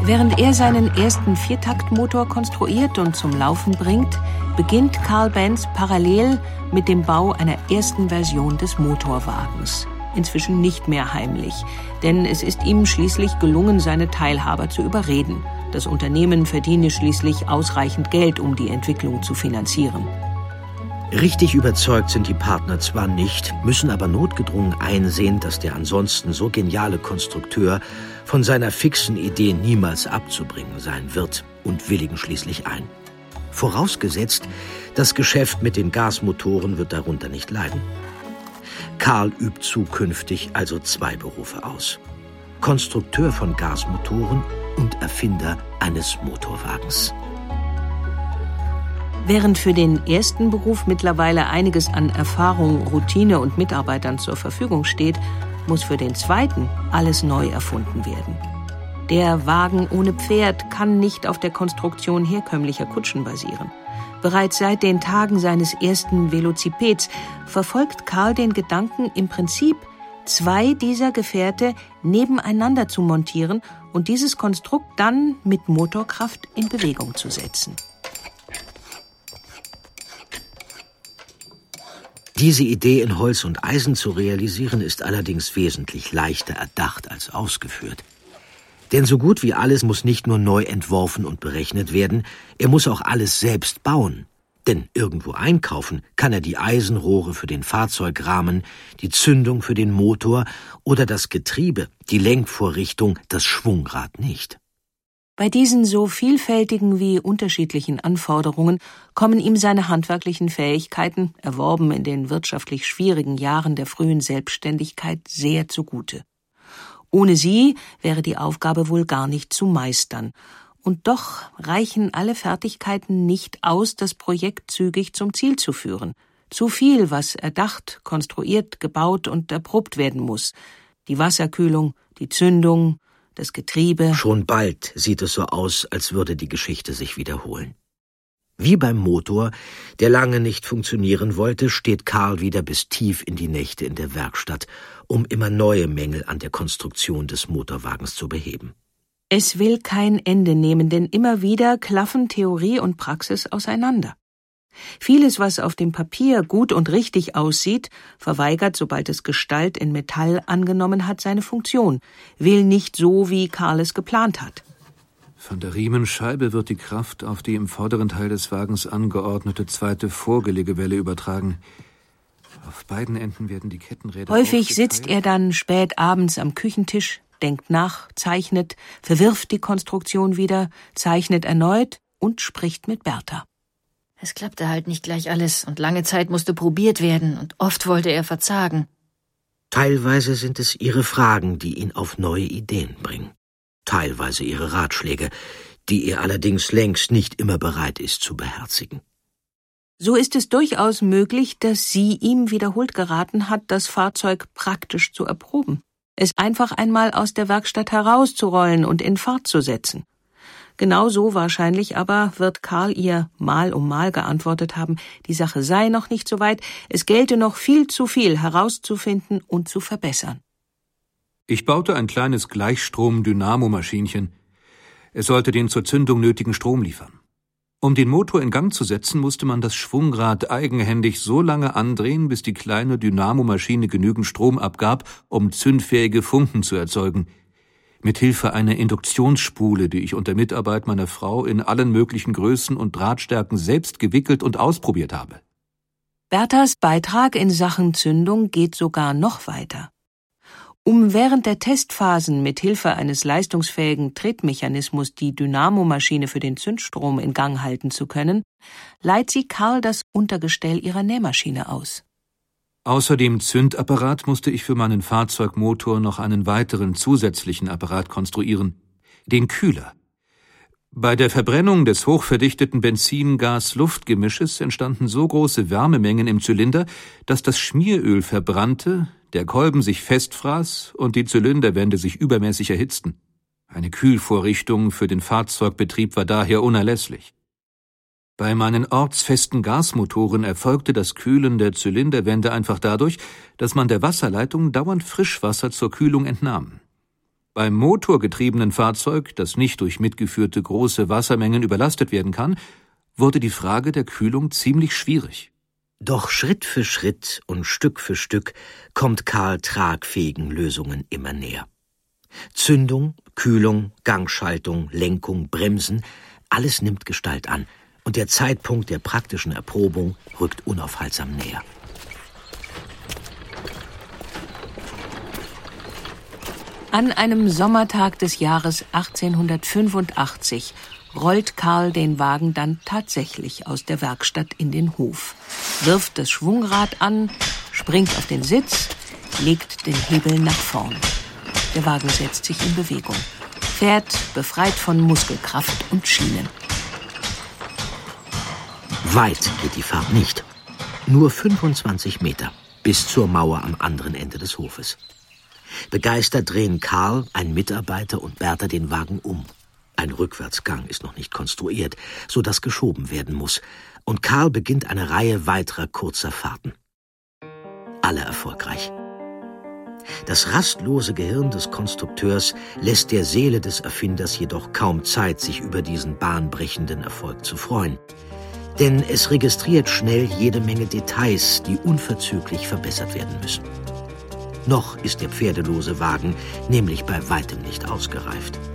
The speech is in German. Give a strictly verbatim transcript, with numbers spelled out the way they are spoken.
Während er seinen ersten Viertaktmotor konstruiert und zum Laufen bringt, beginnt Carl Benz parallel mit dem Bau einer ersten Version des Motorwagens. Inzwischen nicht mehr heimlich, denn es ist ihm schließlich gelungen, seine Teilhaber zu überreden. Das Unternehmen verdiene schließlich ausreichend Geld, um die Entwicklung zu finanzieren. Richtig überzeugt sind die Partner zwar nicht, müssen aber notgedrungen einsehen, dass der ansonsten so geniale Konstrukteur von seiner fixen Idee niemals abzubringen sein wird und willigen schließlich ein. Vorausgesetzt, das Geschäft mit den Gasmotoren wird darunter nicht leiden. Carl übt zukünftig also zwei Berufe aus: Konstrukteur von Gasmotoren und Erfinder eines Motorwagens. Während für den ersten Beruf mittlerweile einiges an Erfahrung, Routine und Mitarbeitern zur Verfügung steht, muss für den zweiten alles neu erfunden werden. Der Wagen ohne Pferd kann nicht auf der Konstruktion herkömmlicher Kutschen basieren. Bereits seit den Tagen seines ersten Velocipeds verfolgt Carl den Gedanken, im Prinzip zwei dieser Gefährte nebeneinander zu montieren und dieses Konstrukt dann mit Motorkraft in Bewegung zu setzen. Diese Idee in Holz und Eisen zu realisieren, ist allerdings wesentlich leichter erdacht als ausgeführt. Denn so gut wie alles muss nicht nur neu entworfen und berechnet werden, er muss auch alles selbst bauen. Denn irgendwo einkaufen kann er die Eisenrohre für den Fahrzeugrahmen, die Zündung für den Motor oder das Getriebe, die Lenkvorrichtung, das Schwungrad nicht. Bei diesen so vielfältigen wie unterschiedlichen Anforderungen kommen ihm seine handwerklichen Fähigkeiten, erworben in den wirtschaftlich schwierigen Jahren der frühen Selbstständigkeit, sehr zugute. Ohne sie wäre die Aufgabe wohl gar nicht zu meistern. Und doch reichen alle Fertigkeiten nicht aus, das Projekt zügig zum Ziel zu führen. Zu viel, was erdacht, konstruiert, gebaut und erprobt werden muss. Die Wasserkühlung, die Zündung, das Getriebe. Schon bald sieht es so aus, als würde die Geschichte sich wiederholen. Wie beim Motor, der lange nicht funktionieren wollte, steht Carl wieder bis tief in die Nächte in der Werkstatt, um immer neue Mängel an der Konstruktion des Motorwagens zu beheben. Es will kein Ende nehmen, denn immer wieder klaffen Theorie und Praxis auseinander. Vieles, was auf dem Papier gut und richtig aussieht, verweigert, sobald es Gestalt in Metall angenommen hat, seine Funktion, will nicht so, wie Carl es geplant hat. Von der Riemenscheibe wird die Kraft auf die im vorderen Teil des Wagens angeordnete zweite Vorgelegewelle übertragen. Auf beiden Enden werden die Kettenräder Häufig sitzt er dann spät abends am Küchentisch, denkt nach, zeichnet, verwirft die Konstruktion wieder, zeichnet erneut und spricht mit Bertha. Es klappte halt nicht gleich alles und lange Zeit musste probiert werden und oft wollte er verzagen. Teilweise sind es ihre Fragen, die ihn auf neue Ideen bringen. Teilweise ihre Ratschläge, die er allerdings längst nicht immer bereit ist zu beherzigen. So ist es durchaus möglich, dass sie ihm wiederholt geraten hat, das Fahrzeug praktisch zu erproben, es einfach einmal aus der Werkstatt herauszurollen und in Fahrt zu setzen. Genauso wahrscheinlich aber wird Carl ihr Mal um Mal geantwortet haben, die Sache sei noch nicht so weit, es gelte noch viel zu viel herauszufinden und zu verbessern. Ich baute ein kleines Gleichstrom-Dynamo-Maschinchen. Es sollte den zur Zündung nötigen Strom liefern. Um den Motor in Gang zu setzen, musste man das Schwungrad eigenhändig so lange andrehen, bis die kleine Dynamomaschine genügend Strom abgab, um zündfähige Funken zu erzeugen. Mit Hilfe einer Induktionsspule, die ich unter Mitarbeit meiner Frau in allen möglichen Größen und Drahtstärken selbst gewickelt und ausprobiert habe. Berthas Beitrag in Sachen Zündung geht sogar noch weiter. Um während der Testphasen mit Hilfe eines leistungsfähigen Tretmechanismus die Dynamomaschine für den Zündstrom in Gang halten zu können, leiht sie Carl das Untergestell ihrer Nähmaschine aus. Außer dem Zündapparat musste ich für meinen Fahrzeugmotor noch einen weiteren zusätzlichen Apparat konstruieren, den Kühler. Bei der Verbrennung des hochverdichteten Benzin-Gas-Luftgemisches entstanden so große Wärmemengen im Zylinder, dass das Schmieröl verbrannte, der Kolben sich festfraß und die Zylinderwände sich übermäßig erhitzten. Eine Kühlvorrichtung für den Fahrzeugbetrieb war daher unerlässlich. Bei meinen ortsfesten Gasmotoren erfolgte das Kühlen der Zylinderwände einfach dadurch, dass man der Wasserleitung dauernd Frischwasser zur Kühlung entnahm. Beim motorgetriebenen Fahrzeug, das nicht durch mitgeführte große Wassermengen überlastet werden kann, wurde die Frage der Kühlung ziemlich schwierig. Doch Schritt für Schritt und Stück für Stück kommt Karl tragfähigen Lösungen immer näher. Zündung, Kühlung, Gangschaltung, Lenkung, Bremsen, alles nimmt Gestalt an und der Zeitpunkt der praktischen Erprobung rückt unaufhaltsam näher. An einem Sommertag des Jahres achtzehnhundertfünfundachtzig rollt Karl den Wagen dann tatsächlich aus der Werkstatt in den Hof, wirft das Schwungrad an, springt auf den Sitz, legt den Hebel nach vorn. Der Wagen setzt sich in Bewegung, fährt befreit von Muskelkraft und Schienen. Weit geht die Fahrt nicht. Nur fünfundzwanzig Meter bis zur Mauer am anderen Ende des Hofes. Begeistert drehen Karl, ein Mitarbeiter und Bertha den Wagen um. Ein Rückwärtsgang ist noch nicht konstruiert, so dass geschoben werden muss. Und Karl beginnt eine Reihe weiterer kurzer Fahrten. Alle erfolgreich. Das rastlose Gehirn des Konstrukteurs lässt der Seele des Erfinders jedoch kaum Zeit, sich über diesen bahnbrechenden Erfolg zu freuen. Denn es registriert schnell jede Menge Details, die unverzüglich verbessert werden müssen. Noch ist der pferdelose Wagen nämlich bei weitem nicht ausgereift.